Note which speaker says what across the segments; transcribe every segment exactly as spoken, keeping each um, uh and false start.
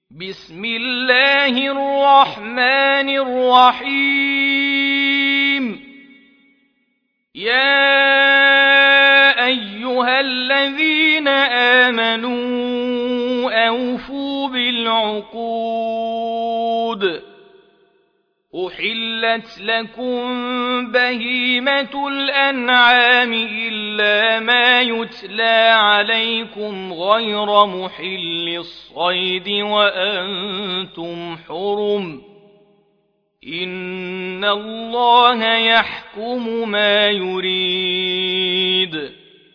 Speaker 1: بسم الله الرحمن الرحيم. يا أيها الذين آمنوا أوفوا بالعقود. أحلت لكم بهيمة الأنعام إلا ما يتلى عليكم غير محل الصيد وأنتم حرم. إن الله يحكم ما يريد.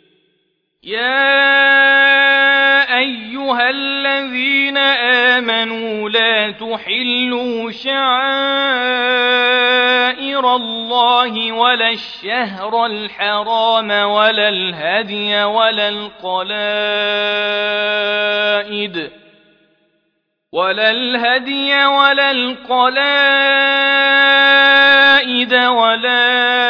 Speaker 1: يا أيها الذين آمنوا لا تحلوا شعائر الله ولا الشهر الحرام ولا الهدي ولا القلائد ولا الهدي ولا القلائد ولا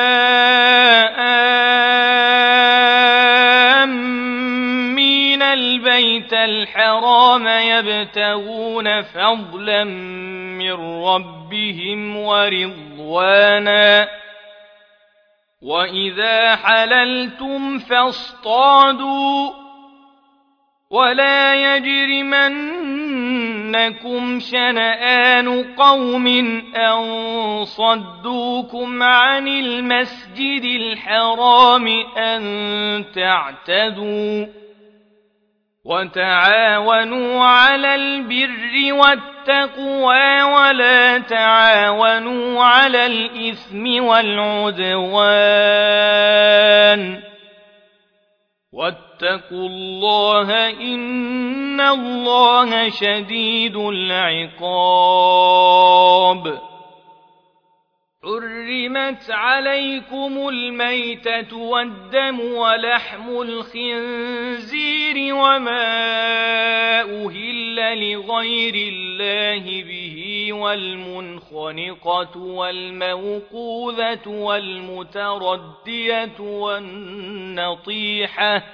Speaker 1: آمين البيت الحرام يبتغون فضلا من ربهم ورضوانا. وإذا حللتم فاصطادوا ولا يجرمنكم شنآن قوم أن صدوكم عن المسجد الحرام أن تعتدوا. وتعاونوا على البر والتقوى ولا تعاونوا على الإثم والعدوان. واتقوا الله إن الله شديد العقاب. حرمت عليكم الميتة والدم ولحم الخنزير وما أهل لغير الله به والمنخنقة والموقوذة والمتردية والنطيحة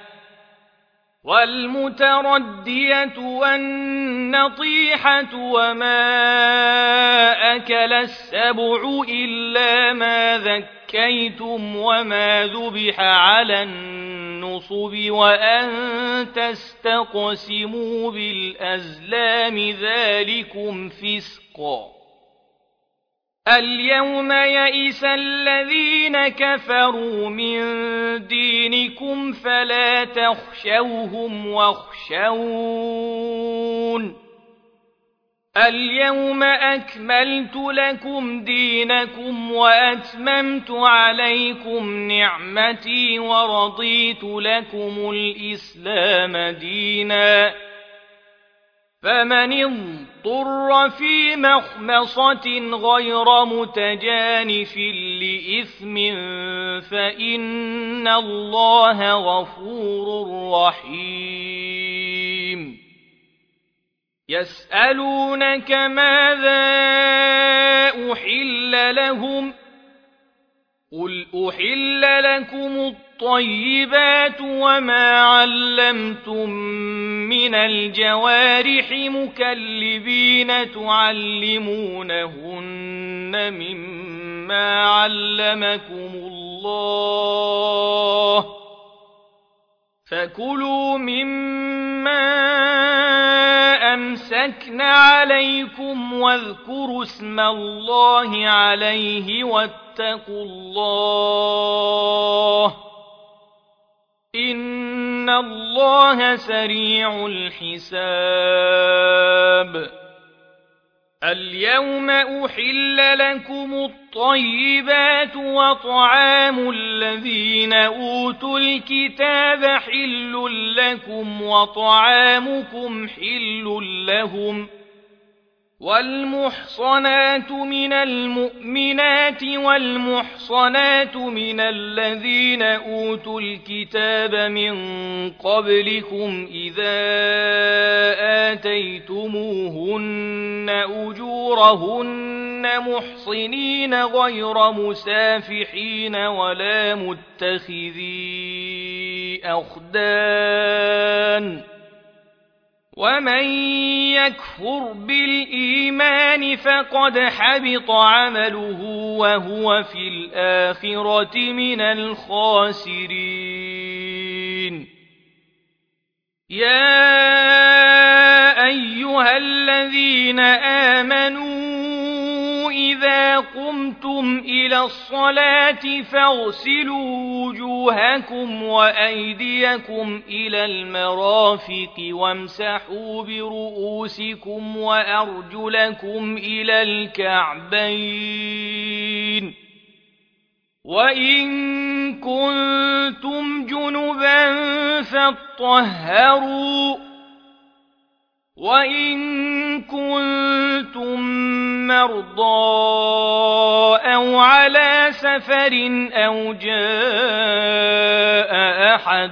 Speaker 1: والمتردية والنطيحة وما أكل السبع إلا ما ذكيتم وما ذبح على النصب وأن تستقسموا بالأزلام ذلكم فسق. اليوم يئس الذين كفروا من دينكم فلا تخشوهم واخشون. اليوم أكملت لكم دينكم وأتممت عليكم نعمتي ورضيت لكم الإسلام دينا. فمن اضطر في مخمصة غير متجانف لإثم فإن الله غفور رحيم. يسألونك ماذا أحل لهم قل أحل لكم الطيبات وما علمتم من الجوارح مكلبين تعلمونهن مما علمكم الله فكلوا مما أمسكن عليكم واذكروا اسم الله عليه واتقوا الله إن الله سريع الحساب. اليوم أحل لكم الطيبات وطعام الذين أوتوا الكتاب حل لكم وطعامكم حل لهم. والمحصنات من المؤمنات والمحصنات من الذين أوتوا الكتاب من قبلكم إذا آتيتموهن أجورهن محصنين غير مسافحين ولا متخذي أخدان ومن يكفر بالإيمان فقد حبط عمله وهو في الآخرة من الخاسرين يا أيها الذين آمنوا إذا قمتم إلى الصلاة فاغسلوا وجوهكم وأيديكم إلى المرافق وامسحوا برؤوسكم وأرجلكم إلى الكعبين وإن كنتم جنبا فاطهروا وإن كنتم مرضى أو على سفر أو جاء أحد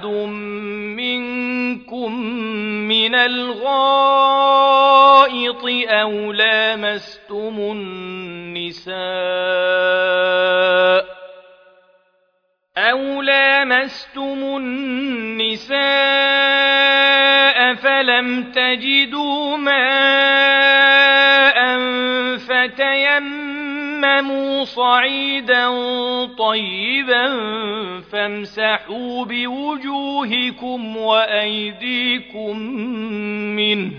Speaker 1: منكم من الغائط أو لامستم النساء أو لامستم النساء فلم تجدوا ماء فتيمموا صعيدا طيبا فامسحوا بوجوهكم وأيديكم منه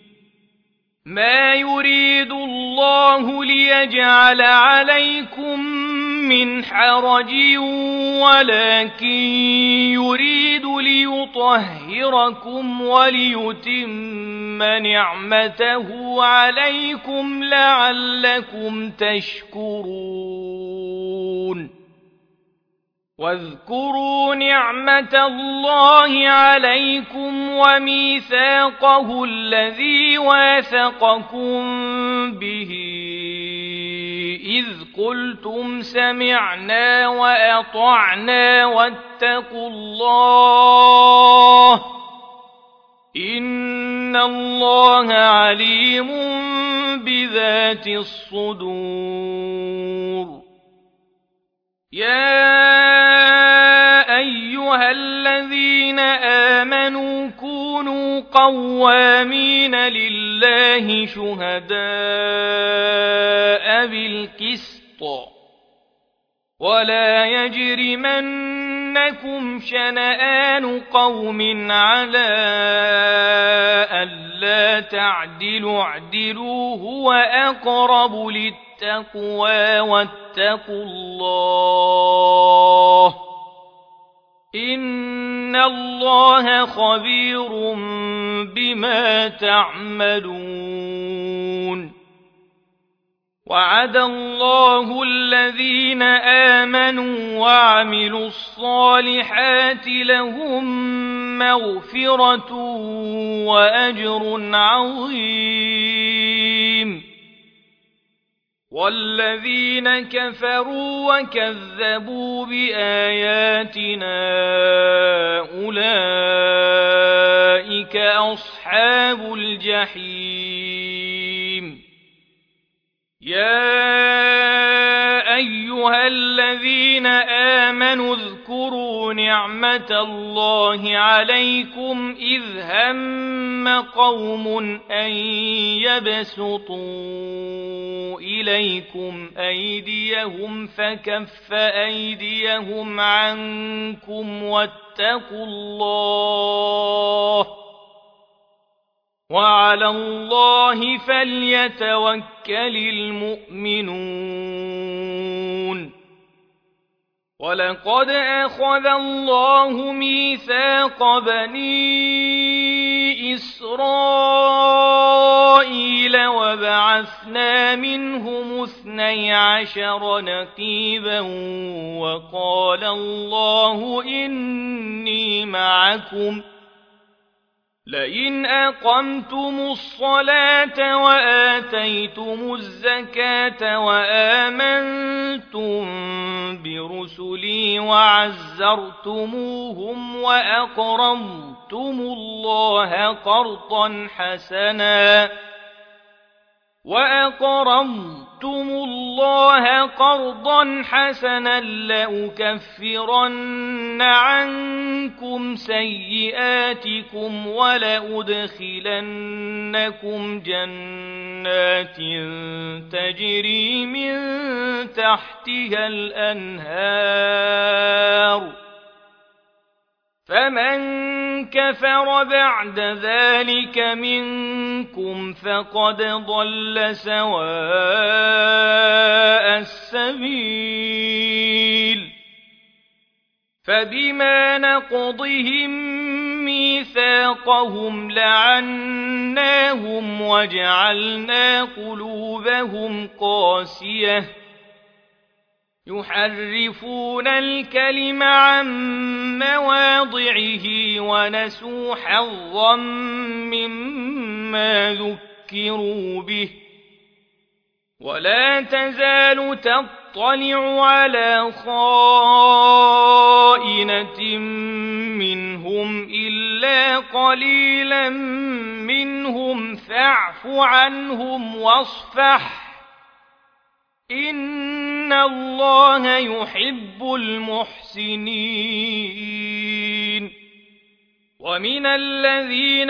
Speaker 1: ما يريد الله ليجعل عليكم من حرج ولكن يريد ليطهركم وليتم نعمته عليكم لعلكم تشكرون واذكروا نعمة الله عليكم وميثاقه الذي واثقكم به إذ قلتم سمعنا وأطعنا واتقوا الله إن الله عليم بذات الصدور يا أيها الذين آمنوا كونوا قوامين لله شهداء بالقسط ولا يجرمنكم شنآن قوم على ألا تعدلوا اعدلوا هو أقرب للتقوى واتقوا الله إن الله خبير بما تعملون وعد الله الذين آمنوا وعملوا الصالحات لهم مغفرة وأجر عظيم والذين كفروا وكذبوا بآياتنا أولئك أصحاب الجحيم يا أيها الذين آمنوا اذكروا نعمة الله عليكم إذ هم قوم أن يبسطوا إليكم أيديهم فكف أيديهم عنكم واتقوا الله وعلى الله فليتوكل المؤمنون ولقد أخذ الله ميثاق بني إسرائيل وبعثنا منهم اثني عشر نقيبا وقال الله إني معكم لئن أقمتم الصلاة وآتيتم الزكاة وآمنتم برسلي وعزرتموهم وأقرضتم الله قرضا حسنا وأقرضتم الله قرضا حسنا لأكفرن عنكم سيئاتكم ولأدخلنكم جنات تجري من تحتها الأنهار فمن كفر بعد ذلك منكم فقد ضل سواء السبيل فبما نقضهم ميثاقهم لعناهم وجعلنا قلوبهم قاسية يحرفون الكلم عن مواضعه ونسوا حظا مما ذكروا به ولا تزال تطلع على خائنة منهم إلا قليلا منهم فاعف عنهم واصفح إن الله يحب المحسنين ومن الذين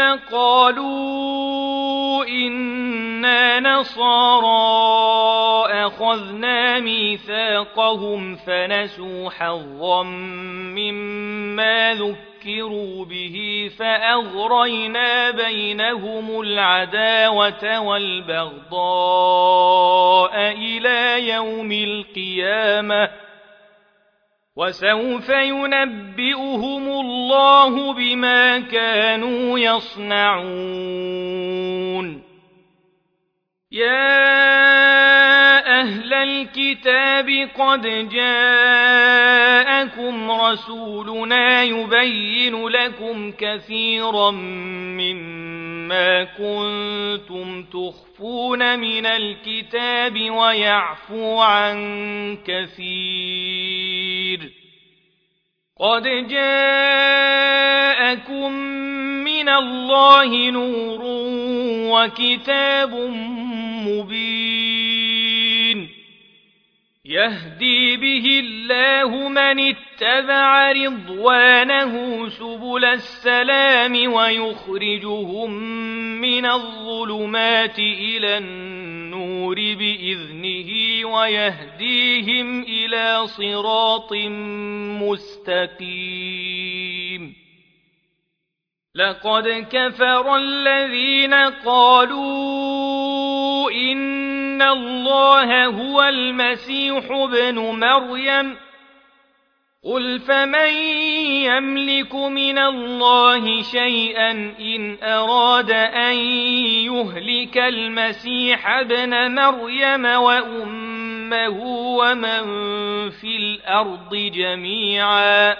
Speaker 1: قالوا إنا نصارى أخذنا ميثاقهم فنسوا حظا مما ذكروا به فأغرينا بينهم العداوة والبغضاء إلى يوم القيامة وسوف ينبئهم الله بما كانوا يصنعون يا أهل الكتاب قد جاءكم رسولنا يبين لكم كثيرا مما كنتم تخفون من الكتاب ويعفو عن كثير قد جاءكم من الله نور وكتاب مبين يهدي به الله من اتبع رضوانه سبل السلام ويخرجهم من الظلمات إلى النور بإذنه ويهديهم إلى صراط مستقيم لقد كفر الذين قالوا إن الله هو المسيح ابن مريم قل فمن يملك من الله شيئا إن أراد أن يهلك المسيح ابن مريم وأمه ومن في الأرض جميعا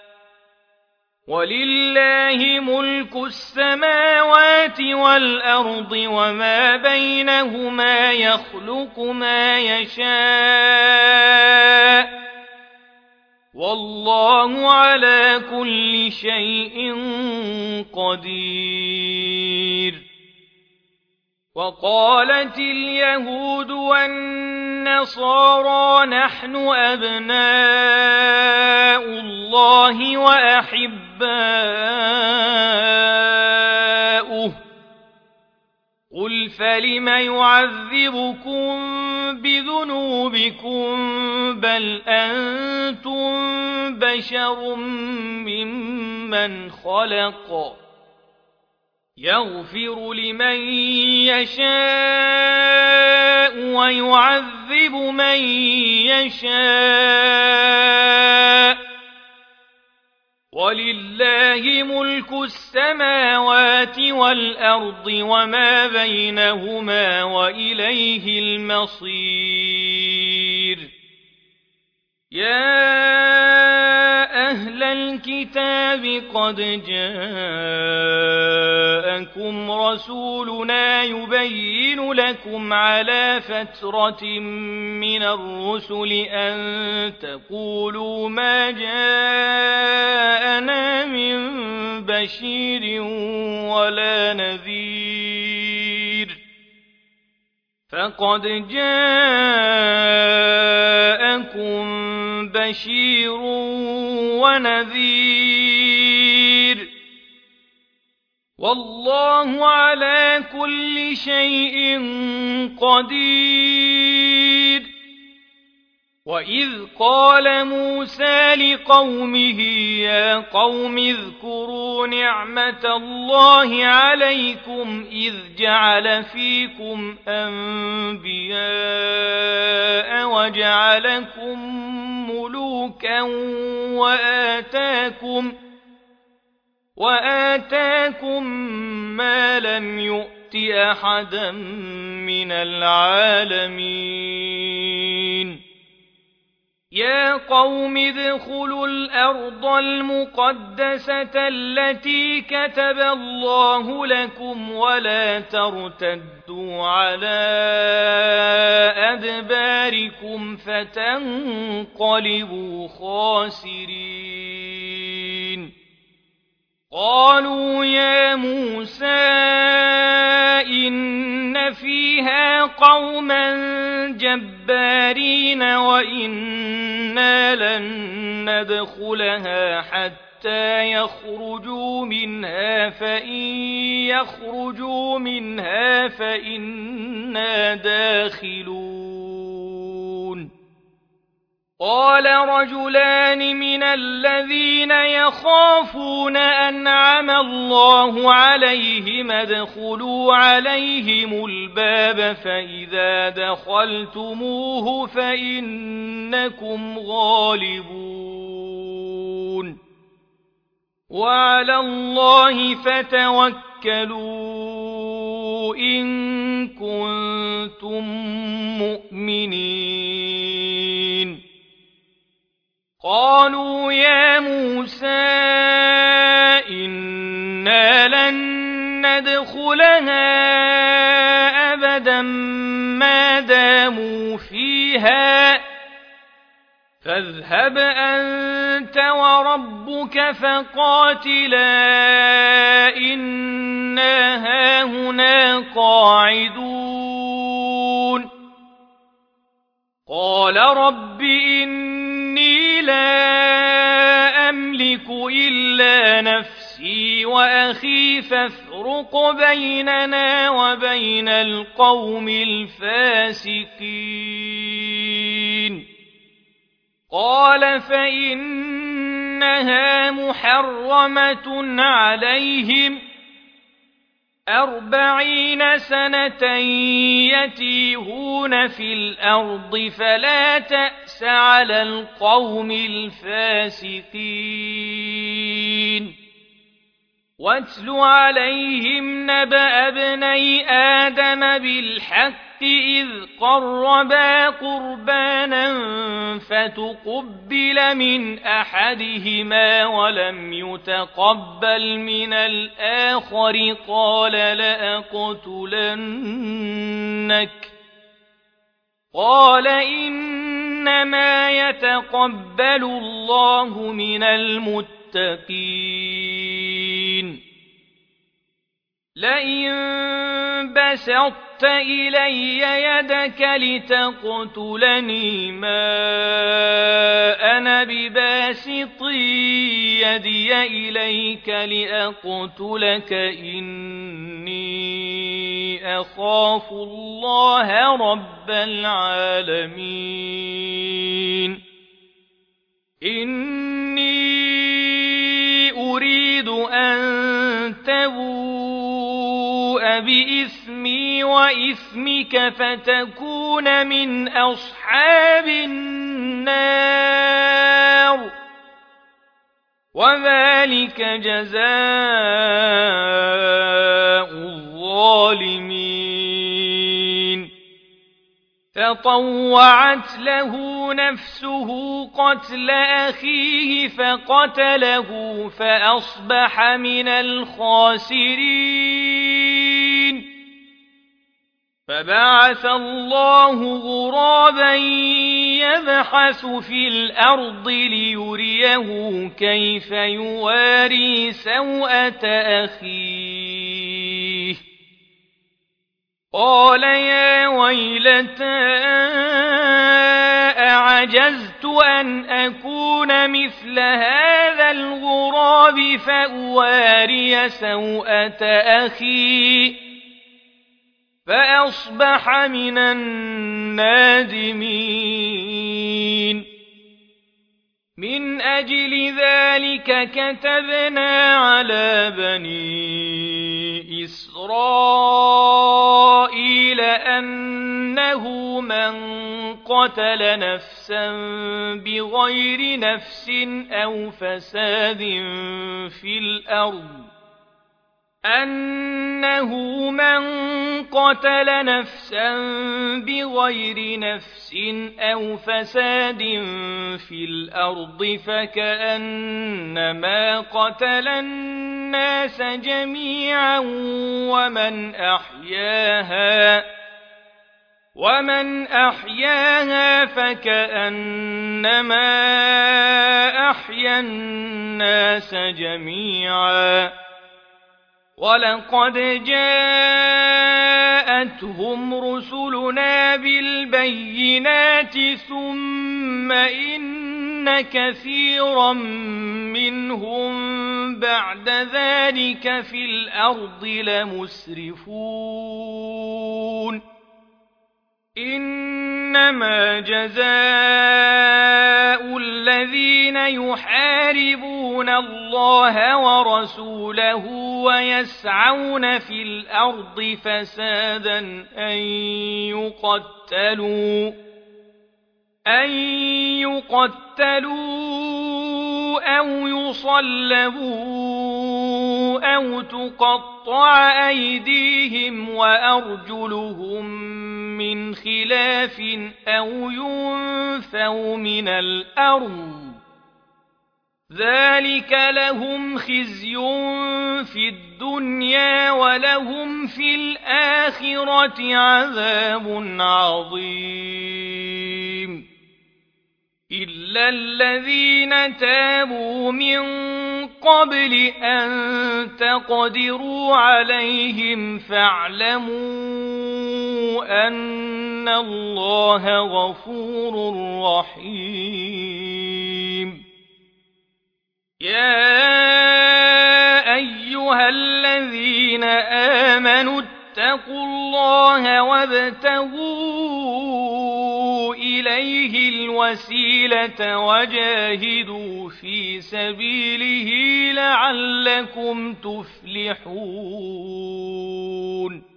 Speaker 1: ولله ملك السماوات والأرض وما بينهما يخلق ما يشاء والله على كل شيء قدير وقالت اليهود والنصارى نحن أبناء الله وأحباؤه قل فلم يعذبكم بذنوبكم بل أنتم بشر ممن خلق يغفر لمن يشاء ويعذب من يشاء ولله ملك السماوات والأرض وما بينهما وإليه المصير يا أهل الكتاب قد جاءكم رسولنا يبين لكم على فترة من الرسل أن تقولوا ما جاءنا من بشير ولا نذير فقد جاءكم بشير ونذير والله على كل شيء قدير. وإذ قال موسى لقومه يا قوم اذكروا نعمة الله عليكم إذ جعل فيكم أنبياء وجعلكم ملوكا وآتاكم وآتاكم ما لم يؤت أحدا من العالمين. يا قوم ادخلوا الأرض المقدسة التي كتب الله لكم ولا ترتدوا على أدباركم فتنقلبوا خاسرين. قالوا يا موسى إن فيها قوما جبارين وإنا لن ندخلها حتى يخرجوا منها فإن يخرجوا منها فإنا داخلون. قال رجلان من الذين يخافون أنعم الله عليهم ادخلوا عليهم الباب فإذا دخلتموه فإنكم غالبون وعلى الله فتوكلوا إن كنتم مؤمنين. قالوا يا موسى إنا لن ندخلها أبدا ما داموا فيها فاذهب أنت وربك فقاتلا إنا هاهنا قاعدون. قال رب إني لا أملك إلا نفسي وأخي فافرق بيننا وبين القوم الفاسقين. قال فإنها محرمة عليهم أربعين سنة يتيهون في الأرض فلا تأس على القوم الفاسقين. واتل عليهم نبأ ابني آدم بالحق إذ قربا قربانا فتقبل من أحدهما ولم يتقبل من الآخر قال لأقتلنك قال إنما يتقبل الله من المتقين. لئن بسطت إلي يدك لتقتلني ما أنا بباسط يدي إليك لأقتلك إني أخاف الله رب العالمين. إني أريد أن تبوء بإثمي وإثمك فتكون من أصحاب النار وذلك جزاء الظالمين. فطوعت له نفسه قتل أخيه فقتله فأصبح من الخاسرين. فبعث الله غرابا يبحث في الأرض ليريه كيف يواري سوءة أخيه قال يا ويلتى أعجزت أن أكون مثل هذا الغراب فأواري سوءة أخي فأصبح من النادمين. من أجل ذلك كتبنا على بني إسرائيل أنه من قتل نفسا بغير نفس أو فساد في الأرض أنه من قتل نفسا بغير نفس أو فساد في الأرض فكأنما قتل الناس جميعا ومن أحياها ومن أحياها فكأنما أحيا الناس جميعا. ولقد جاءتهم رسلنا بالبينات ثم إن كثيرا منهم بعد ذلك في الأرض لمسرفون. إنما جزاء الذين يحاربون الله ورسوله ويسعون في الأرض فسادا أن يقتلوا أن يقتلوا أو يصلبوا أو تقطع أيديهم وأرجلهم من خلاف أو ينفوا من الأرض ذلك لهم خزي في الدنيا ولهم في الآخرة عذاب عظيم. إلا الذين تابوا من قبل أن تقدروا عليهم فاعلموا أن الله غفور رحيم. يا أيها الذين آمنوا اتقوا الله وابتغوا إليه الوسيلة وجاهدوا في سبيله لعلكم تفلحون.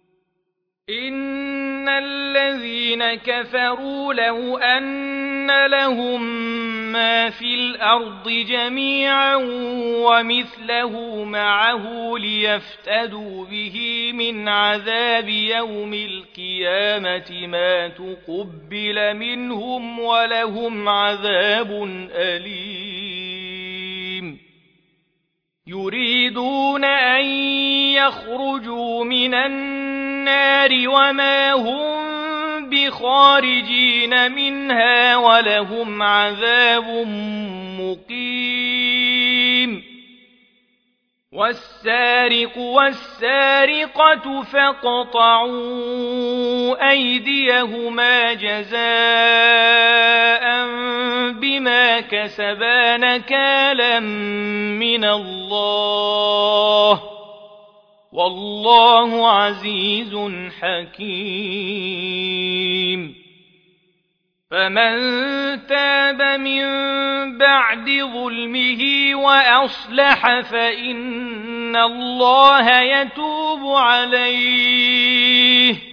Speaker 1: إن الذين كفروا لو أن لهم ما في الأرض جميعا ومثله معه ليفتدوا به من عذاب يوم القيامة ما تقبل منهم ولهم عذاب أليم. يريدون أن يخرجوا من النار وما هم بخارجين منها ولهم عذاب مقيم. والسارق والسارقة فاقطعوا أيديهما جزاء بما كسبا نكالا من الله والله عزيز حكيم. فمن تاب من بعد ظلمه وأصلح فإن الله يتوب عليه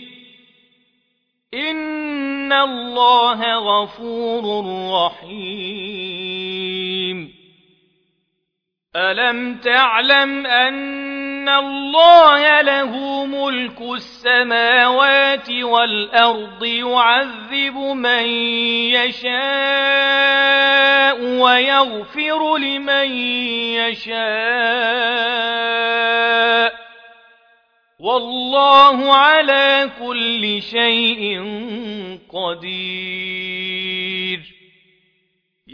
Speaker 1: إن الله غفور رحيم. ألم تعلم أن الله له ملك السماوات والأرض يعذب من يشاء ويغفر لمن يشاء والله على كل شيء قدير.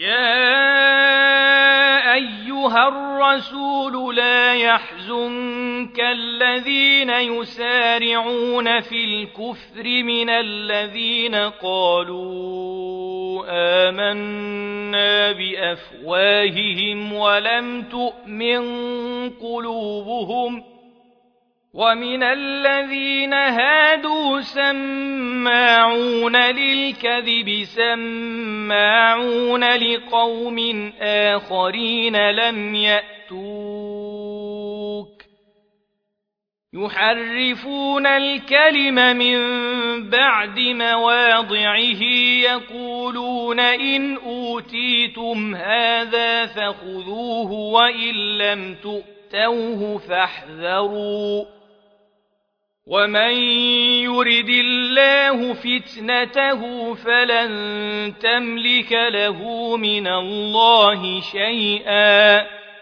Speaker 1: يا أيها الرسول لا يحزنك كالذين يسارعون في الكفر من الذين قالوا آمنا بأفواههم ولم تؤمن قلوبهم ومن الذين هادوا سماعون للكذب سماعون لقوم آخرين لم يأتوك يحرفون الكلم من بعد مواضعه يقولون إن أوتيتم هذا فخذوه وإن لم تؤتوه فاحذروا ومن يرد الله فتنته فلن تملك له من الله شيئا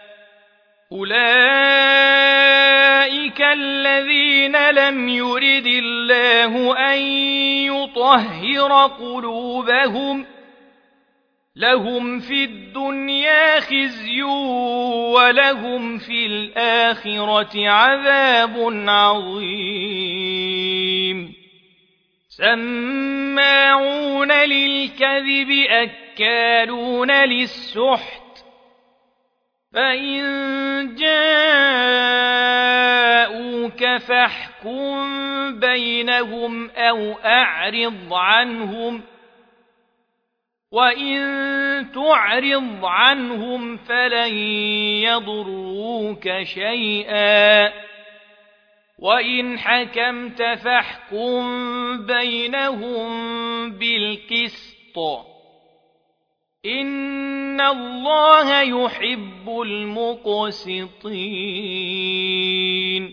Speaker 1: أولئك الذين لم يرد الله أن يطهر قلوبهم لهم في الدنيا خزي ولهم في الآخرة عذاب عظيم سماعون للكذب أكالون للسحت فإن جاءوك فاحكم بينهم أو أعرض عنهم وإن تعرض عنهم فلن يضروك شيئا وإن حكمت فاحكم بينهم بالقسط إن الله يحب المقسطين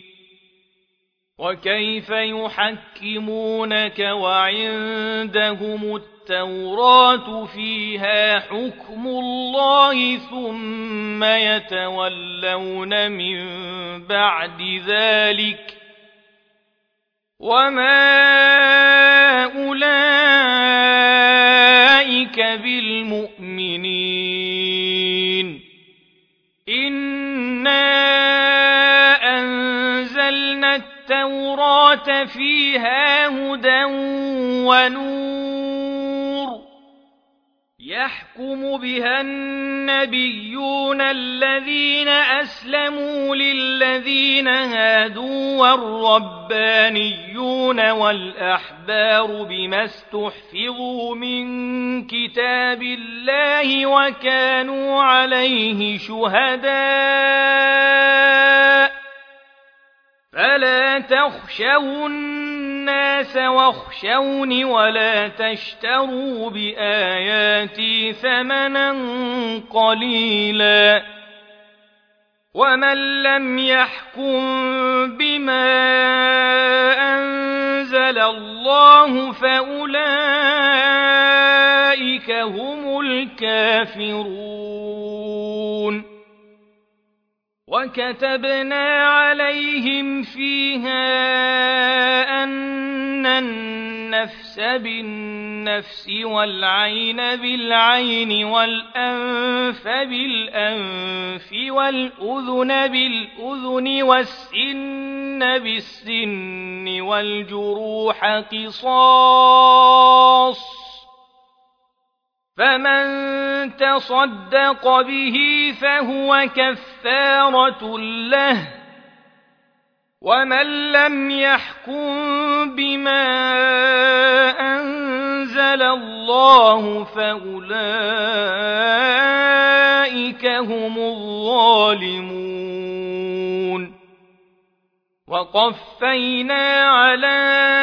Speaker 1: وكيف يحكمونك وعندهم التوراة فيها حكم الله ثم يتولون من بعد ذلك وما أولئك بالمؤمنين إنا أنزلنا التوراة فيها هدى ونور يحكم بها النبيون الذين أسلموا للذين هادوا والربانيون والأحبار بما استحفظوا من كتاب الله وكانوا عليه شهداء فلا تخشوا الناس واخشوني ولا تشتروا بآياتي ثمنا قليلا ومن لم يحكم بما أنزل الله فأولئك هم الكافرون وكتبنا عليهم فيها أن النفس بالنفس والعين بالعين والأنف بالأنف والأذن بالأذن والسن بالسن والجروح قصاص فمن تصدق به فهو كفارة له ومن لم يحكم بما أنزل الله فأولئك هم الظالمون وقفينا على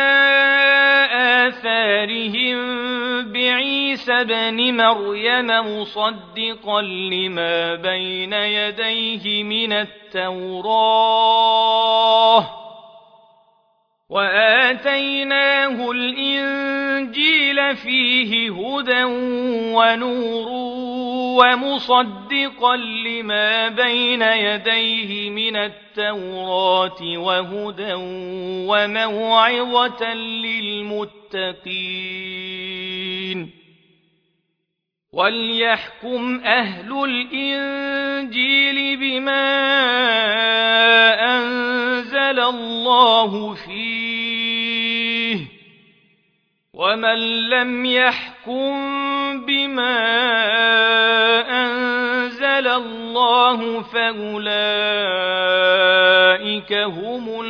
Speaker 1: آثارهم بعيسى ابن مريم مصدقا لما بين يديه من التوراة وآتيناه الإنجيل فيه هدى ونور ومصدقا لما بين يديه من التوراة وهدى وموعظة للمتقين وليحكم أهل الإنجيل بما أنزل أنزل الله فيه ومن لم يحكم بما أنزل الله فأولئك هم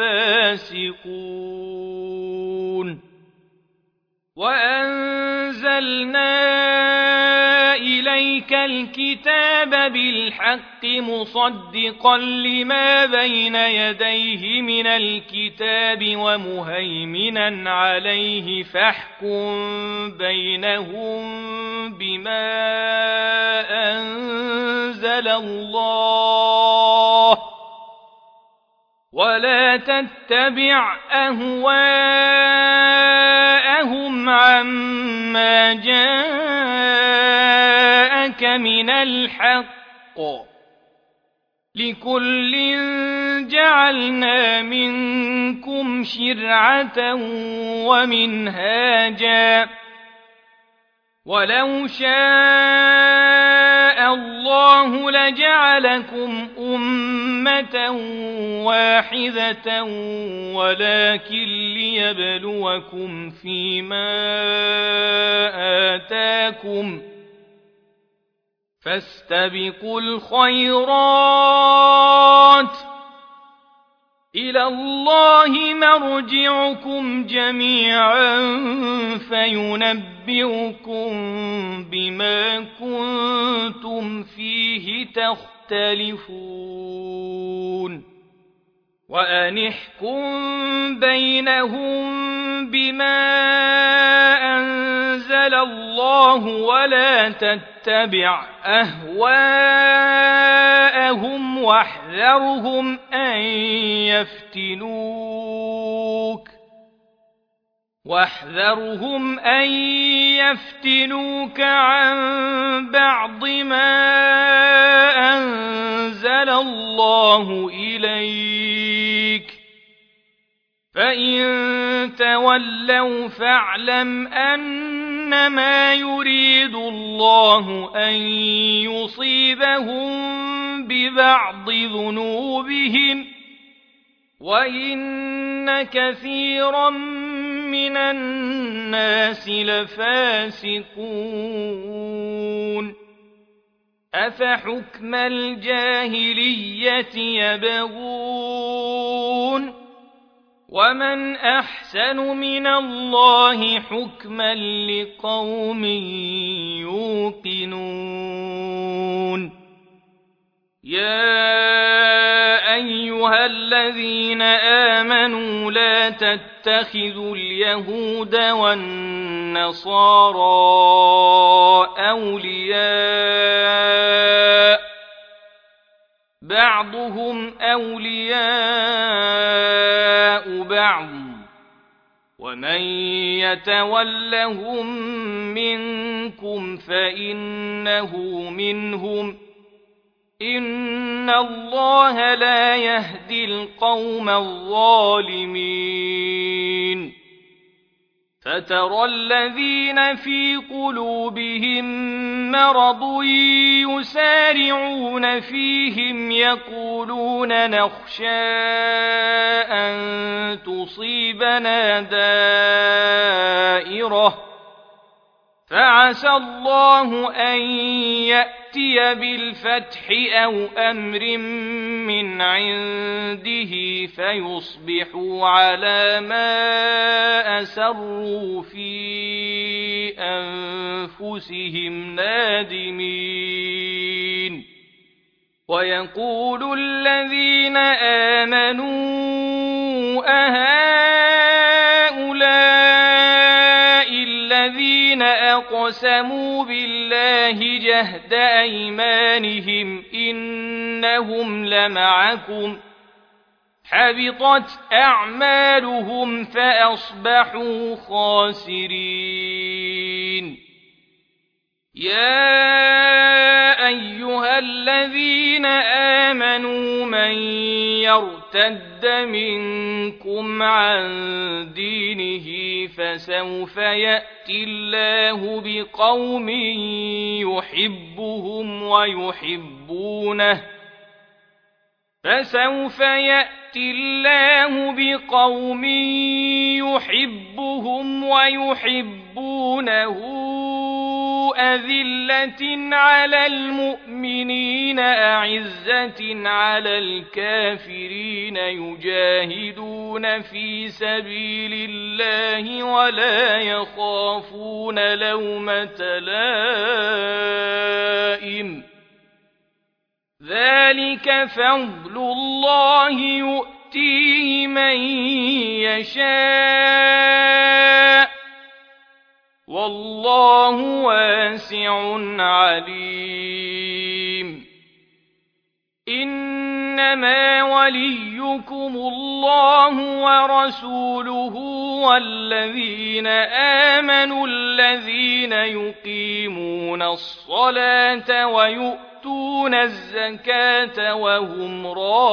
Speaker 1: الفاسقون وأنزلنا إليك الكتاب بالحق مصدقا لما بين يديه من الكتاب ومهيمنا عليه فاحكم بينهم بما أنزل الله ولا تتبع أهواءهم عما جاءك من الحق لكل جعلنا منكم شرعة ومنهاجا ولو شاء الله لجعلكم أمة واحدة ولكن ليبلوكم فيما آتاكم فاستبقوا الخيرات إلى الله مرجعكم جميعا فينبئكم بما كنتم فيه تختلفون وأن احكم بينهم بما أنزل الله ولا تتبع أهواءهم واحذرهم أن يفتنوك واحذرهم أن يفتنوك عن بعض ما أنزل الله إليك فإن تولوا فاعلم أنما يريد الله أن يصيبهم ببعض ذنوبهم وإن كثيرا من الناس لفاسقون أفحكم الجاهلية يبغون ومن أحسن من الله حكما لقوم يوقنون يا أيها الذين آمنوا لا تتخذوا اليهود والنصارى أولياء بعضهم أولياء بعض ومن يتولهم منكم فإنه منهم إن الله لا يهدي القوم الظالمين فترى الذين في قلوبهم مرض يسارعون فيهم يقولون نخشى أن تصيبنا دائرة فعسى الله أن يأتي بالفتح أو أمر من عنده فيصبحوا على ما أسروا في أنفسهم نادمين ويقول الذين آمنوا أهؤلاء الذين أقسموا بالله جهد أيمانهم إنهم لمعكم حبطت أعمالهم فأصبحوا خاسرين يا أيها الذين آمنوا من يرتد منكم عن دينه فسوف يأتي الله بقوم يحبهم ويحبونه فسوف يأتي يأتي الله بقوم يحبهم ويحبونه أذلة على المؤمنين أعزة على الكافرين يجاهدون في سبيل الله ولا يخافون لومة لائم ذلك فضل الله يؤتيه من يشاء والله واسع عليم إنما وليكم الله ورسوله والذين آمنوا الذين يقيمون الصلاة ويؤتون الزكاة وهم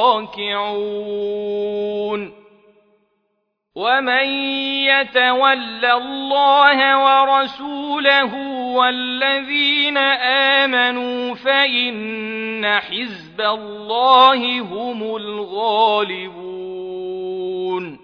Speaker 1: راكعون ومن يتول الله ورسوله والذين آمنوا فإن حزب الله هم الغالبون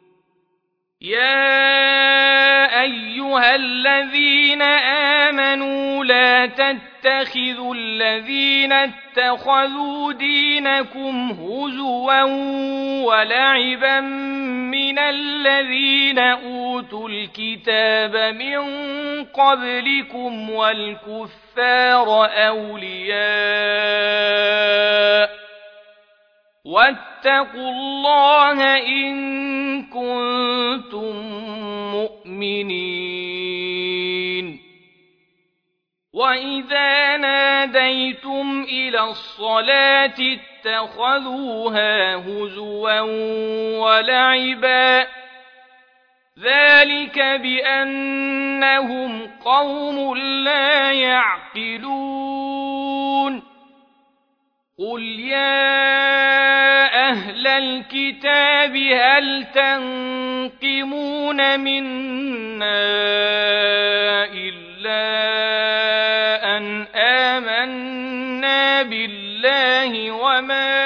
Speaker 1: يا أيها الذين آمنوا لا تتخذوا الذين اتخذوا دينكم هزوا ولعبا من الذين أوتوا الكتاب من قبلكم والكفار أولياء واتقوا الله إن كنتم مؤمنين وإذا ناديتم إلى الصلاة اتخذوها هزوا ولعبا ذلك بأنهم قوم لا يعقلون قل يا أهل الكتاب هل تنقمون منا إلا أن آمنا بالله وما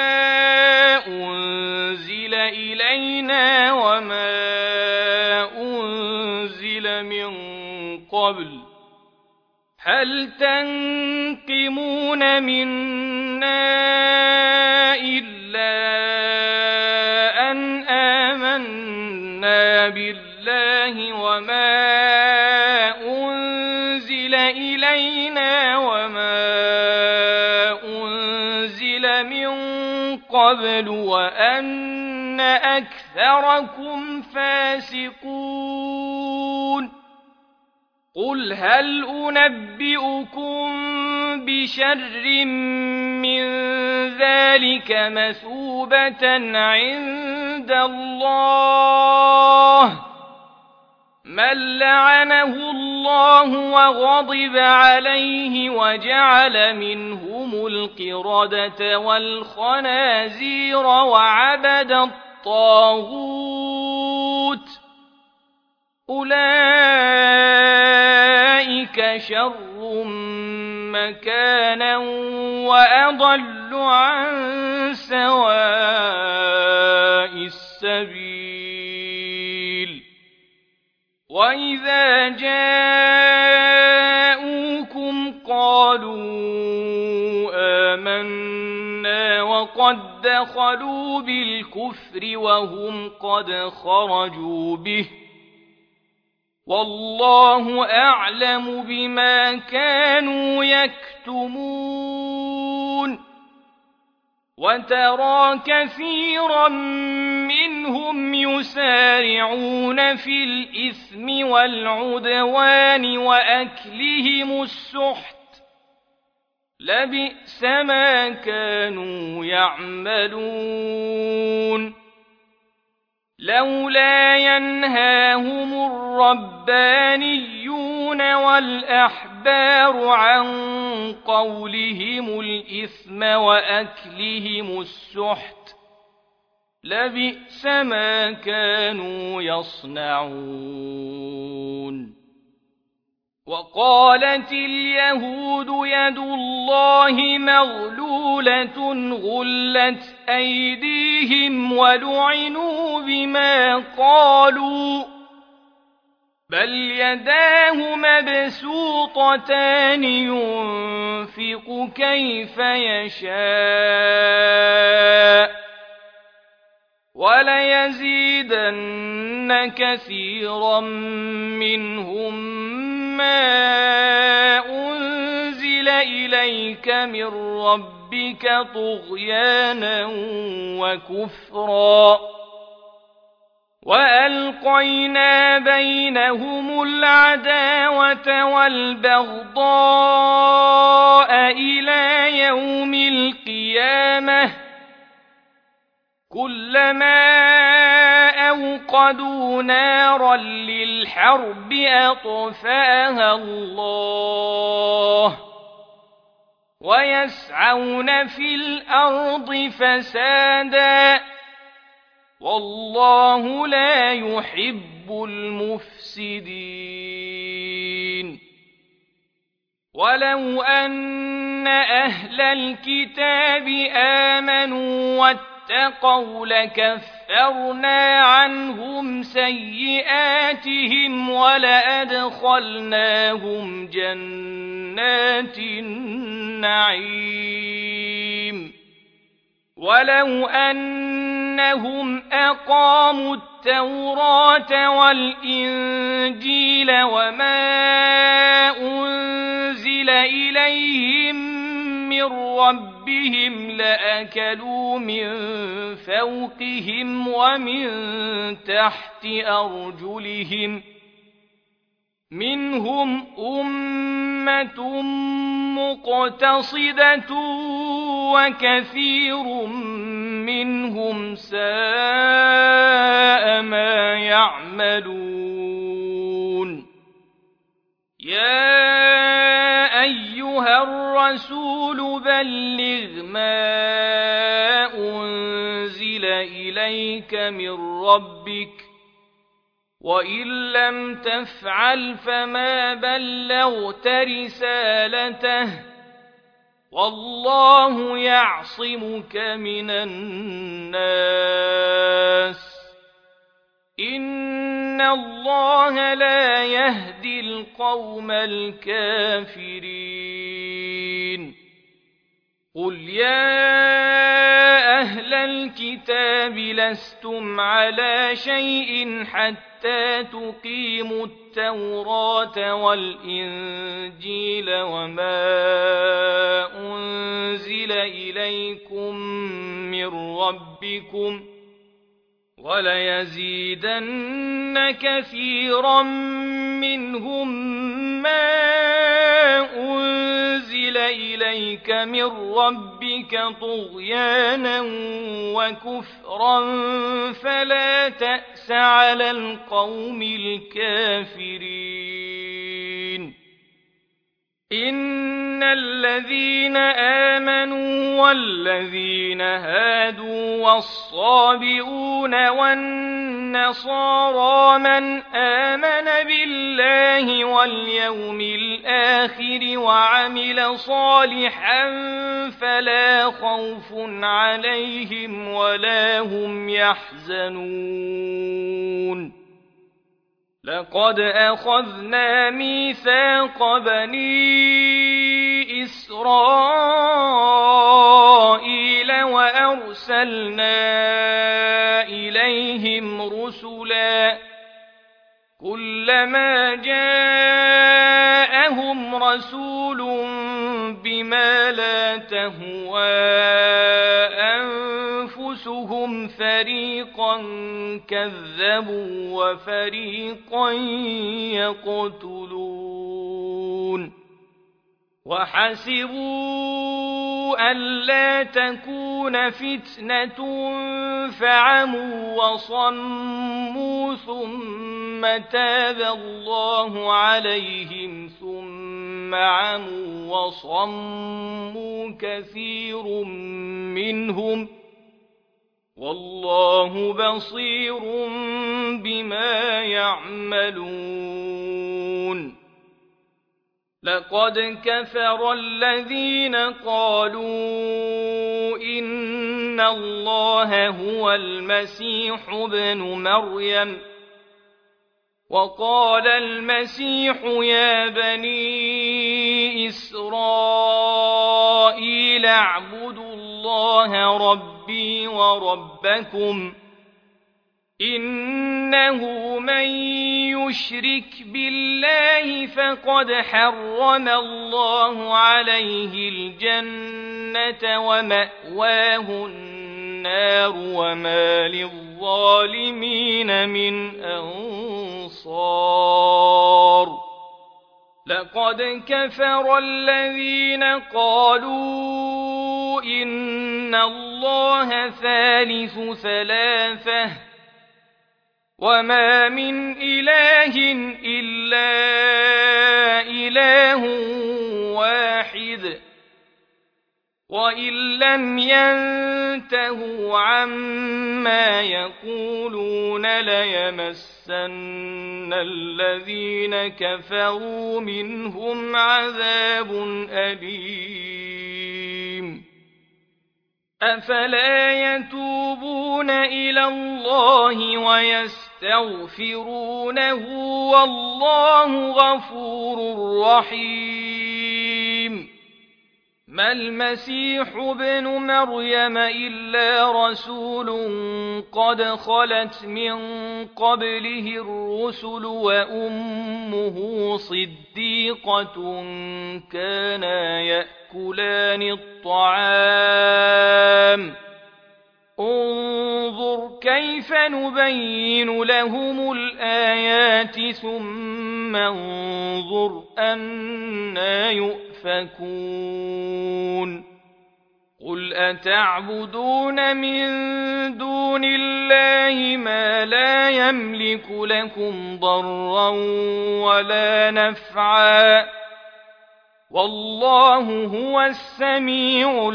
Speaker 1: أنزل إلينا وما أنزل من قبل هل تنقمون منا إلا أن آمنا بالله وما أنزل إلينا وما أنزل من قبل وأن أكثركم فاسقون قل هل أنبئكم بشر من ذلك مثوبة عند الله من لعنه الله وغضب عليه وجعل منهم القردة والخنازير وعبد الطاغوت أولئك شر مكانا وأضل عن سواء السبيل وإذا جاءوكم قالوا آمنا وقد دخلوا بالكفر وهم قد خرجوا به والله أعلم بما كانوا يكتمون وترى كثيرا منهم يسارعون في الإثم والعدوان وأكلهم السحت لبئس ما كانوا يعملون لولا ينهاهم الربانيون والأحبار عن قولهم الإثم وأكلهم السحت لبئس ما كانوا يصنعون وقالت اليهود يد الله مغلولة غلت أيديهم ولعنوا بما قالوا بل يداه مبسوطتان ينفق كيف يشاء وليزيدن كثيرا منهم ما أنزل إليك من ربك طغيانا وكفرا وألقينا بينهم العداوة والبغضاء إلى يوم القيامة كلما أوقدوا نارا للحرب أطفأها الله ويسعون في الأرض فسادا والله لا يحب المفسدين ولو أن أهل الكتاب آمنوا واتقوا لكفرنا عنهم سيئاتهم ولأدخلناهم جنات النعيم ولو أنهم أقاموا التوراة والإنجيل وما أنزل إليهم من ربهم لأكلوا من فوقهم ومن تحت أرجلهم منهم أمة مقتصدة وكثير منهم ساء ما يعملون يا أيها الرسول بلغ ما أنزل إليك من ربك وإن لم تفعل فما بلغت رسالته والله يعصمك من الناس إن الله لا يهدي القوم الكافرين قل يا أهل الكتاب لستم على شيء حتى تقيموا التوراة والإنجيل وما أنزل إليكم من ربكم وليزيدن كثيرا منهم ما أنزل إليك من ربك طغيانا وكفرا فلا تأس على القوم الكافرين إن الذين آمنوا والذين هادوا والصابئون والنصارى من آمن بالله واليوم الآخر وعمل صالحا فلا خوف عليهم ولا هم يحزنون لقد أخذنا ميثاق بني إسرائيل وأرسلنا إليهم رسلا كلما جاءهم رسول بما لا تهوى أنفسهم فريقا كذبوا وفريقا يقتلون وحسبوا ألا تكون فتنة فعموا وصموا ثم تاب الله عليهم ثم عموا وصموا كثير منهم والله بصير بما يعملون لقد كفر الذين قالوا إن الله هو المسيح ابن مريم وقال المسيح يا بني إسرائيل اعبدوا الله ربي وربكم إنه من يشرك بالله فقد حرم الله عليه الجنة ومأواه النار وما للظالمين من أنصار لقد كفر الذين قالوا إن الله ثالث ثلاثة وما من إله إلا إله واحد وإن لم ينتهوا عما يقولون ليمسن الذين كفروا منهم عذاب أليم أفلا يتوبون إلى الله ويستغفرونه والله غفور رحيم ما المسيح ابن مريم إلا رسول قد خلت من قبله الرسل وأمه صديقة كانا يأكلان الطعام انظر كيف نبين لهم الآيات ثم انظر أنى يؤفكون قل أتعبدون من دون الله ما لا يملك لكم ضرا ولا نفعا والله هو السميع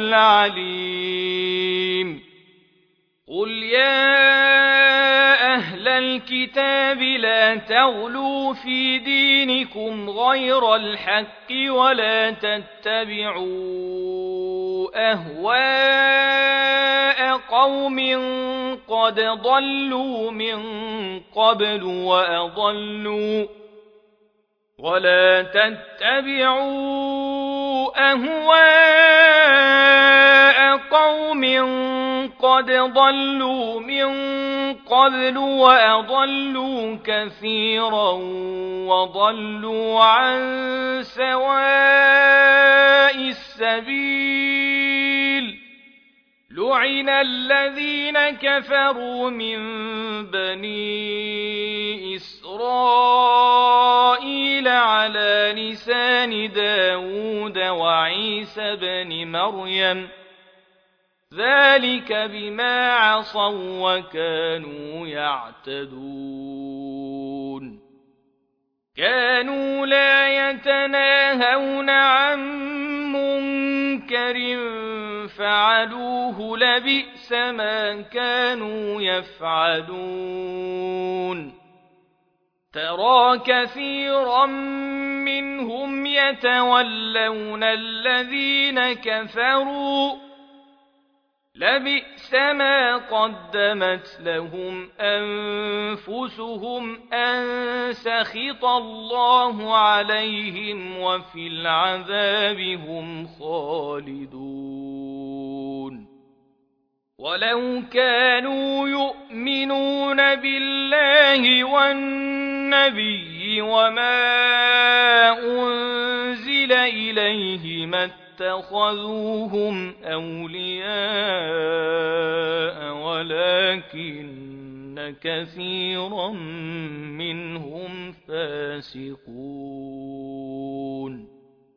Speaker 1: العليم قل يا أهل الكتاب لا تغلوا في دينكم غير الحق ولا تتبعوا أهواء قوم قد ضلوا من قبل وأضلوا ولا تتبعوا أهواء قوم قد ضلوا من قبل وأضلوا كثيرا وضلوا عن سواء السبيل لعن الذين كفروا من بني إسرائيل على لسان داود وعيسى بن مريم ذلك بما عصوا وكانوا يعتدون كانوا لا يتناهون عن منكر فعلوه لبئس ما كانوا يفعلون ترى كثيرا منهم يتولون الذين كفروا لبئس ما قدمت لهم أنفسهم أن سخط الله عليهم وفي العذاب هم خالدون ولو كانوا يؤمنون بالله والنبي وما أنزل إليه ما اتخذوهم أولياء ولكن كثيرا منهم فاسقون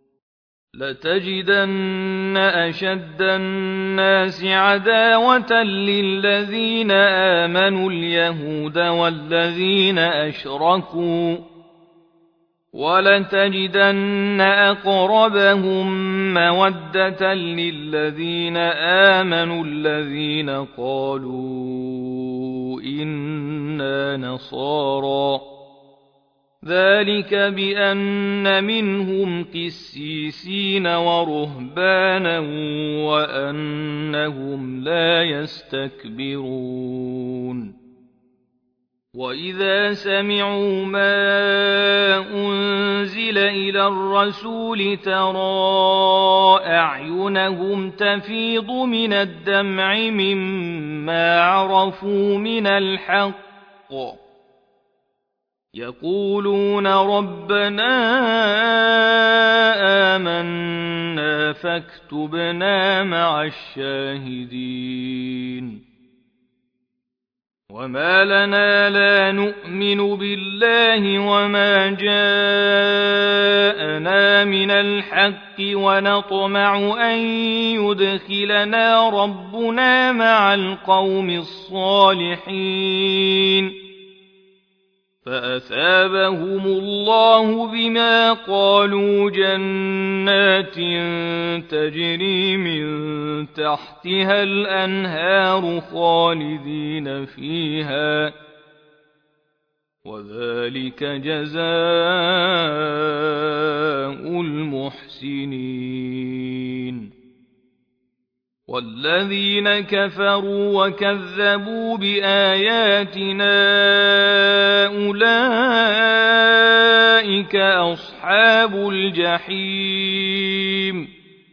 Speaker 1: لتجدن أشد الناس عداوة للذين آمنوا اليهود والذين أشركوا ولتجدن أقربهم مودة للذين آمنوا الذين قالوا إنا نصارى ذلك بأن منهم قسيسين ورهبانا وأنهم لا يستكبرون وإذا سمعوا ما أنزل إلى الرسول ترى أعينهم تفيض من الدمع مما عرفوا من الحق يقولون ربنا آمنا فاكتبنا مع الشاهدين وما لنا لا نؤمن بالله وما جاءنا من الحق ونطمع أن يدخلنا ربنا مع القوم الصالحين فأثابهم الله بما قالوا جنات تجري من تحتها الأنهار خالدين فيها وذلك جزاء المحسنين والذين كفروا وكذبوا بآياتنا أولئك أصحاب الجحيم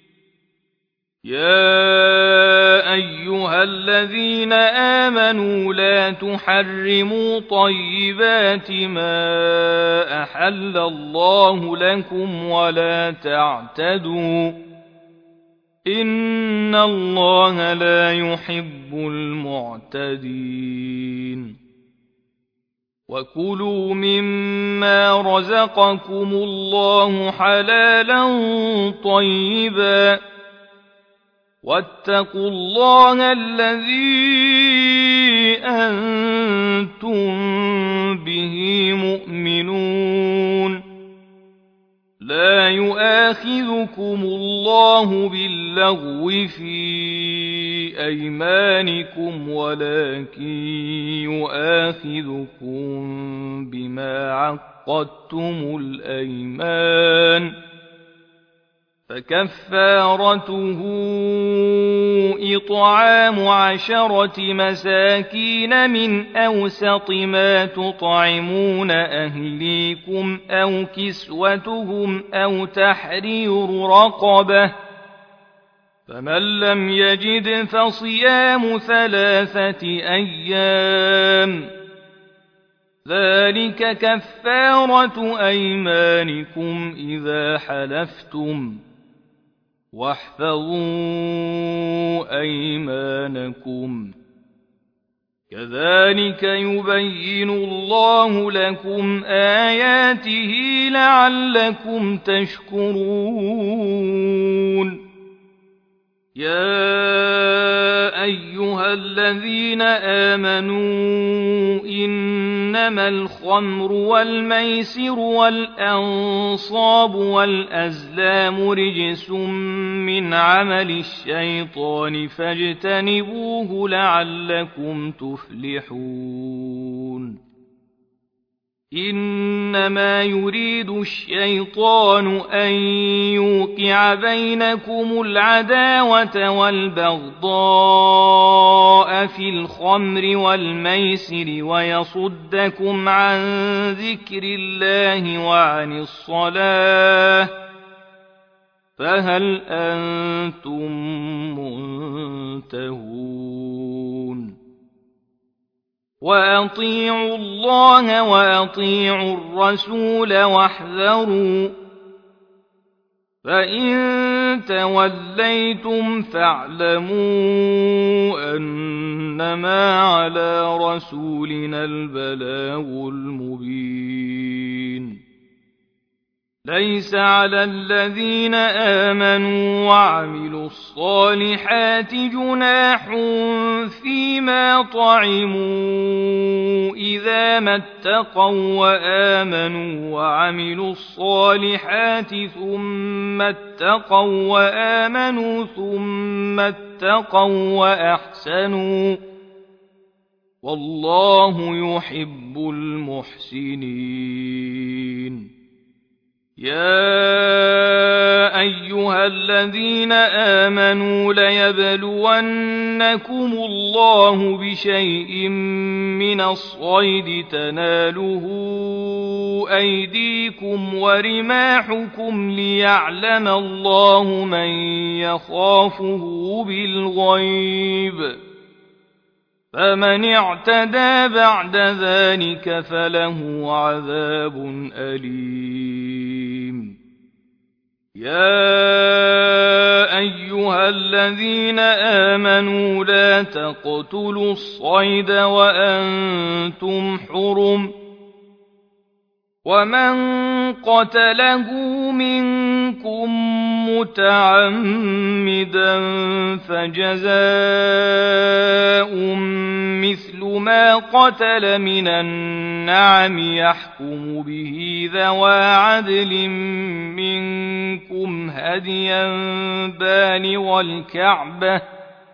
Speaker 1: يا أيها الذين آمنوا لا تحرموا طيبات ما أحل الله لكم ولا تعتدوا إن الله لا يحب المعتدين وكلوا مما رزقكم الله حلالا طيبا واتقوا الله الذي أنتم به مؤمنون لا يؤاخذكم الله باللغو في أيمانكم ولكن يؤاخذكم بما عقدتم الأيمان فكفارته إطعام عشرة مساكين من أوسط ما تطعمون أهليكم أو كسوتهم أو تحرير رقبة فمن لم يجد فصيام ثلاثة أيام ذلك كفارة أيمانكم إذا حلفتم واحفظوا أيمانكم كذلك يبين الله لكم آياته لعلكم تشكرون يا أيها الذين آمنوا إنما الخمر والميسر والأنصاب والأزلام رجس من عمل الشيطان فاجتنبوه لعلكم تفلحون إنما يريد الشيطان أن يوقع بينكم العداوة والبغضاء في الخمر والميسر ويصدكم عن ذكر الله وعن الصلاة فهل أنتم منتهون وأطيعوا الله وأطيعوا الرسول واحذروا فإن توليتم فاعلموا أنما على رسولنا البلاغ المبين ليس على الذين آمنوا وعملوا الصالحات جناح فيما طعموا إذا ما اتقوا وآمنوا وعملوا الصالحات ثم اتقوا وآمنوا ثم اتقوا وأحسنوا والله يحب المحسنين. يا أيها الذين آمنوا ليبلونكم الله بشيء من الصيد تناله أيديكم ورماحكم ليعلم الله من يخافه بالغيب، فمن اعتدى بعد ذلك فله عذاب أليم. يا أيها الذين آمنوا لا تقتلوا الصيد وأنتم حرم، ومن قتله منكم متعمدا فجزاء مثل ما قتل من النعم يحكم به ذوى عدل منكم هديا بالغ الكعبة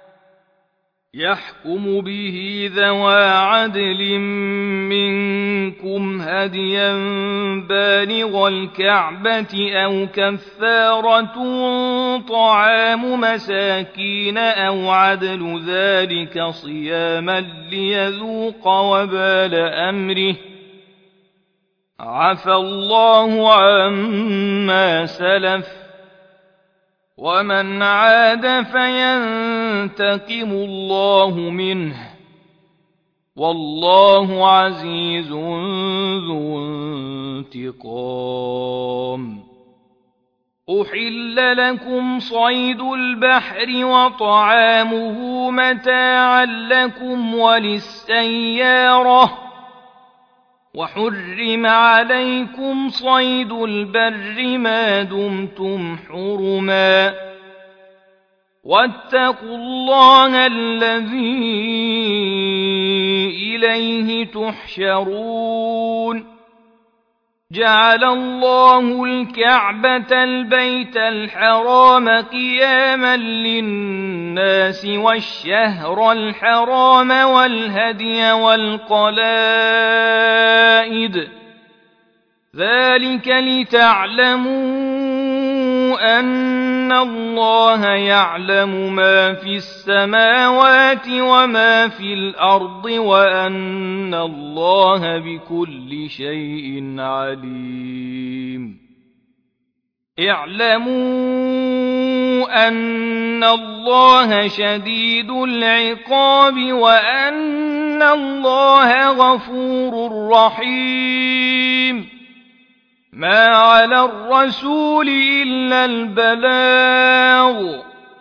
Speaker 1: يحكم به ذوى عدل منكم هديا بالغ الكعبة أو كفارة طعام مساكين أو عدل ذلك صياما ليذوق وبال أمره، عفى الله عما سلف، ومن عاد فينتقم الله منه، والله عزيز ذو انتقام. أحل لكم صيد البحر وطعامه متاعا لكم وللسيارة، وحرم عليكم صيد البر ما دمتم حرما، واتقوا الله الذي إليه تحشرون. جعل الله الكعبة البيت الحرام قياما للناس والشهر الحرام والهدي والقلائد، ذلك لتعلموا أن الله يعلم ما في السماوات وما في الأرض وأن الله بكل شيء عليم. اعلموا أن الله شديد العقاب وأن الله غفور رحيم. ما على الرسول إلا البلاغ،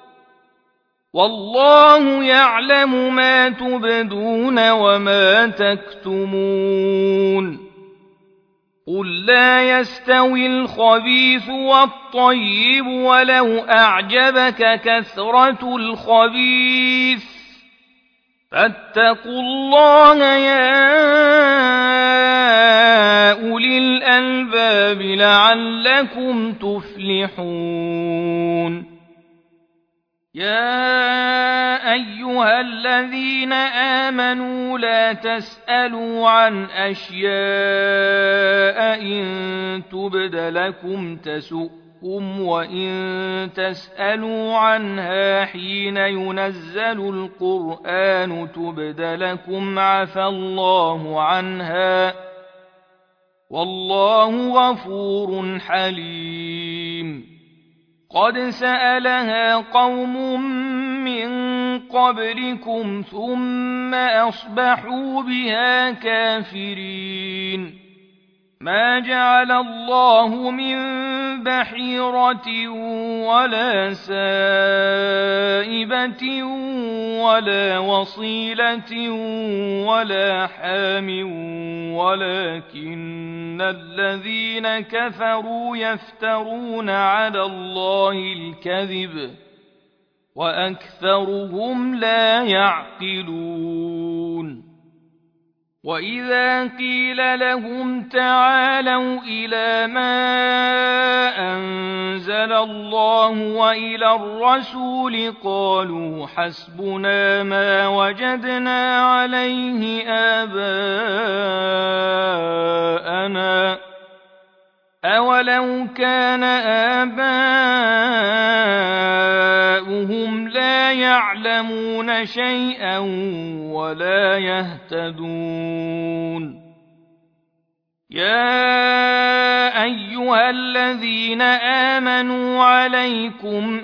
Speaker 1: والله يعلم ما تبدون وما تكتمون. قل لا يستوي الخبيث والطيب ولو أعجبك كثرة الخبيث، فاتقوا الله يا أولي الألباب لعلكم تفلحون. يا أيها الذين آمنوا لا تسألوا عن أشياء إن تبد لكم تسؤكم وإن تسألوا عنها حين ينزل القرآن تبد لكم عفى الله عنها، والله غفور حليم. قد سألها قوم من قبلكم ثم أصبحوا بها كافرين. ما جعل الله من بحيرة ولا سائبة ولا وصيلة ولا حام ولكن الذين كفروا يفترون على الله الكذب وأكثرهم لا يعقلون. وإذا قيل لهم تعالوا إلى ما أنزل الله وإلى الرسول قالوا حسبنا ما وجدنا عليه آباءنا أولو كان آباؤهم لا يعلمون شيئا ولا يهتدون يا أيها الذين آمنوا عليكم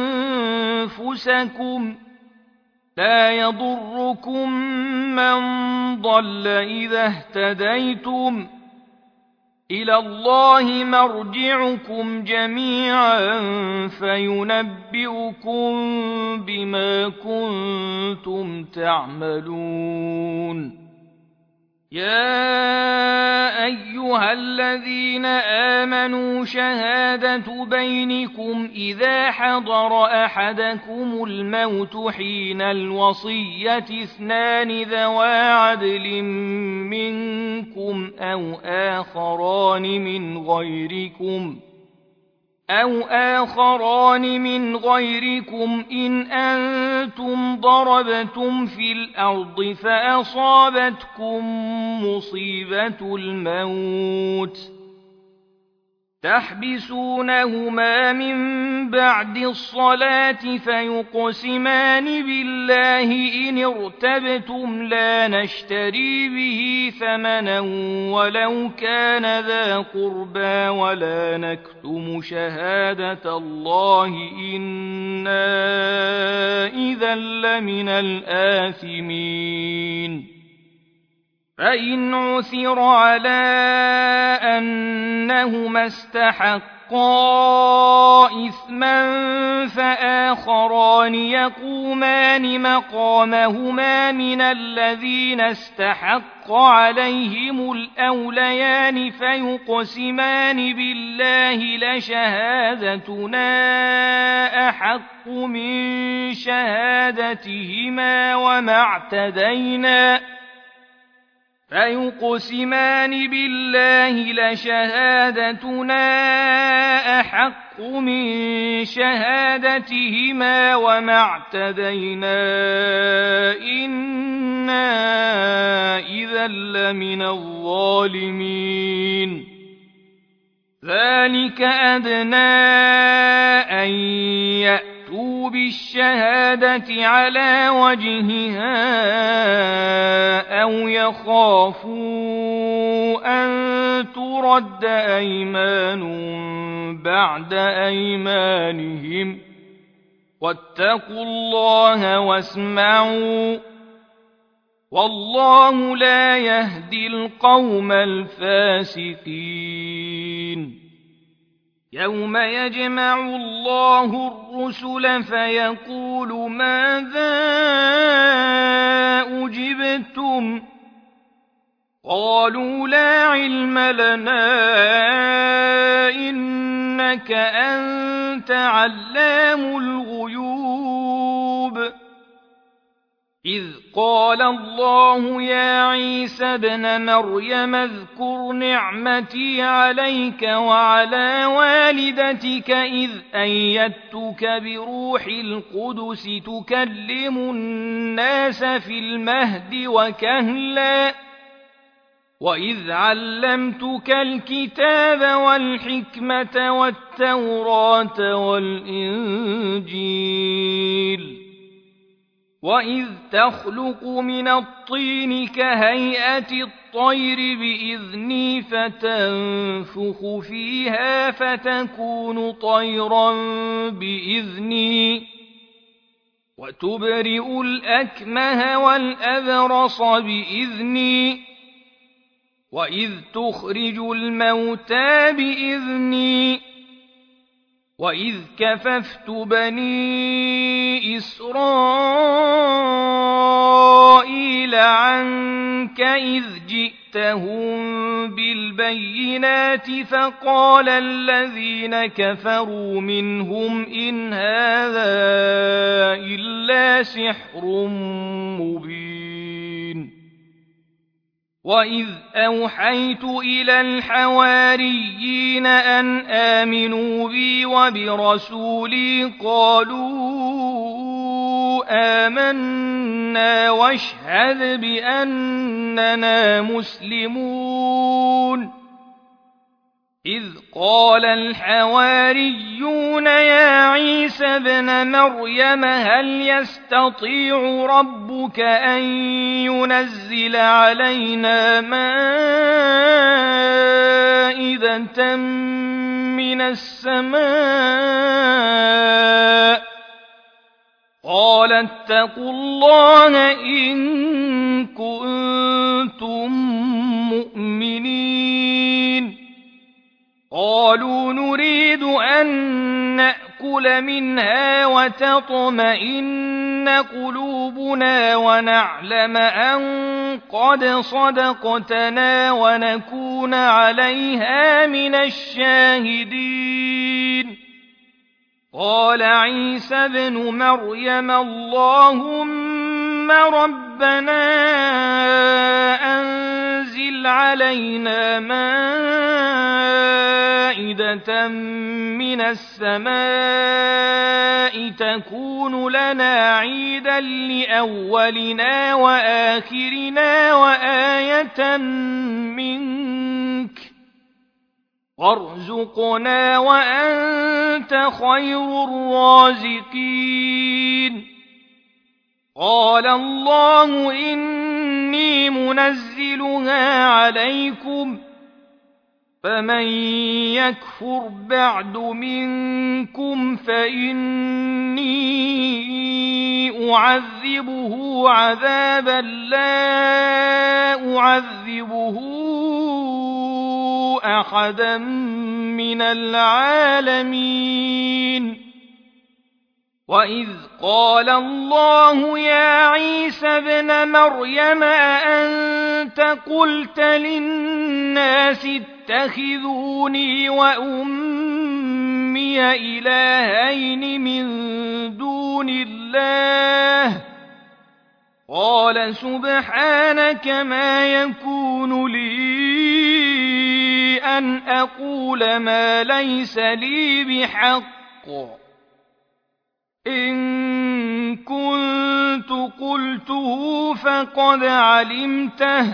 Speaker 1: أنفسكم لا يضركم من ضل إذا اهتديتم إلى الله مرجعكم جميعا فينبئكم بما كنتم تعملون يا أيها الذين آمنوا شهادة بينكم إذا حضر أحدكم الموت حين الوصية اثنان ذوى عدل منكم أو آخران من غيركم أو آخران من غيركم إن أنتم ضربتم في الأرض فأصابتكم مصيبة الموت تحبسونهما من بعد الصلاة فيقسمان بالله إن ارتبتم لا نشتري به ثمنا ولو كان ذا قربى ولا نكتم شهادة الله إنا إذا لمن الآثمين فإن عثر على أنهما استحقا إثما فآخران يقومان مقامهما من الذين استحق عليهم الأوليان فيقسمان بالله لشهادتنا أحق من شهادتهما وما اعتدينا فيقسمان بالله لشهادتنا أحق من شهادتهما وما اعتدينا إنا إذا لمن الظالمين ذلك أدنى أن يأتوا بالشهادة على وجهها أو يخافوا أن ترد أيمان بعد أيمانهم واتقوا الله واسمعوا والله لا يهدي القوم الفاسقين يوم يجمع الله الرسل فيقول ماذا أجبتم قالوا لا علم لنا إنك أنت علام الغيوب إذ قال الله يا عيسى ابن مريم اذكر نعمتي عليك وعلى والدتك إذ أيدتك بروح القدس تكلم الناس في المهد وكهلا وإذ علمتك الكتاب والحكمة والتوراة والإنجيل وإذ تخلق من الطين كهيئة الطير بإذني فتنفخ فيها فتكون طيرا بإذني وتبرئ الأكمه والأبرص بإذني وإذ تخرج الموتى بإذني وإذ كففت بني إسرائيل عنك إذ جئتهم بالبينات فقال الذين كفروا منهم إن هذا إلا سحر مبين وإذ أوحيت إلى الحواريين أن آمنوا بي وبرسولي قالوا آمنا واشهد بأننا مسلمون إذ قال الحواريون يا عيسى ابن مريم هل يستطيع ربك أن ينزل علينا مائدة من السماء قال اتقوا الله إن كنتم مؤمنين قالوا نريد أن نأكل منها وتطمئن قلوبنا ونعلم أن قد صدقتنا ونكون عليها من الشاهدين قال عيسى ابن مريم اللهم ربنا أنزل علينا مائدة من السماء تكون لنا عيدا لأولنا وآخرنا وآية منك وارزقنا وأنت خير الرازقين قال الله إني منزلها عليكم فمن يكفر بعد منكم فإني أعذبه عذابا لا أعذبه أحدا من العالمين وإذ قال الله يا عيسى ابن مريم أأنت قلت للناس اتخذوني وأمي إلهين من دون الله قال سبحانك ما يكون لي أن أقول ما ليس لي بحق إن كنت قلته فقد علمته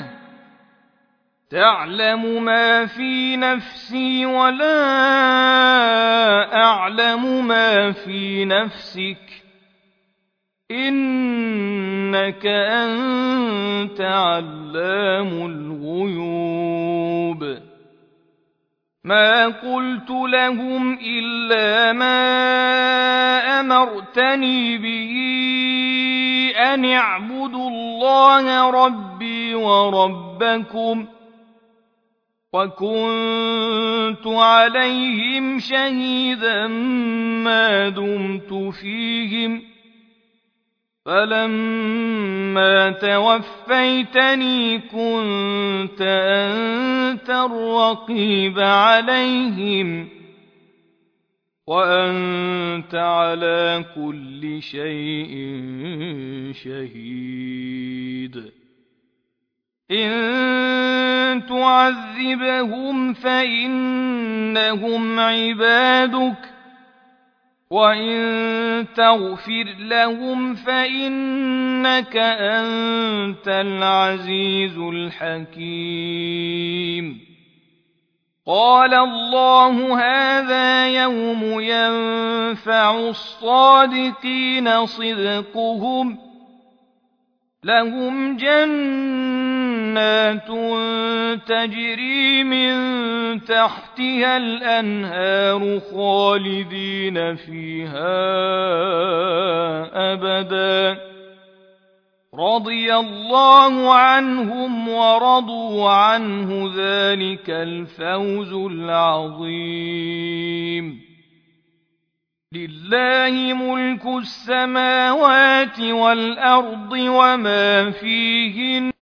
Speaker 1: تعلم ما في نفسي ولا أعلم ما في نفسك إنك أنت علام الغيوب ما قلت لهم إلا ما أمرتني به أن اعبدوا الله ربي وربكم وكنت عليهم شهيدا ما دمت فيهم فلما توفيتني كنت أنت الرقيب عليهم وأنت على كل شيء شهيد إن تعذبهم فإنهم عبادك وإن تغفر لهم فإنك أنت العزيز الحكيم قال الله هذا يوم ينفع الصادقين صدقهم لهم جنات تجري من تحتها الأنهار خالدين فيها أبدا رضي الله عنهم ورضوا عنه ذلك الفوز العظيم لله ملك السماوات والأرض وما فيهن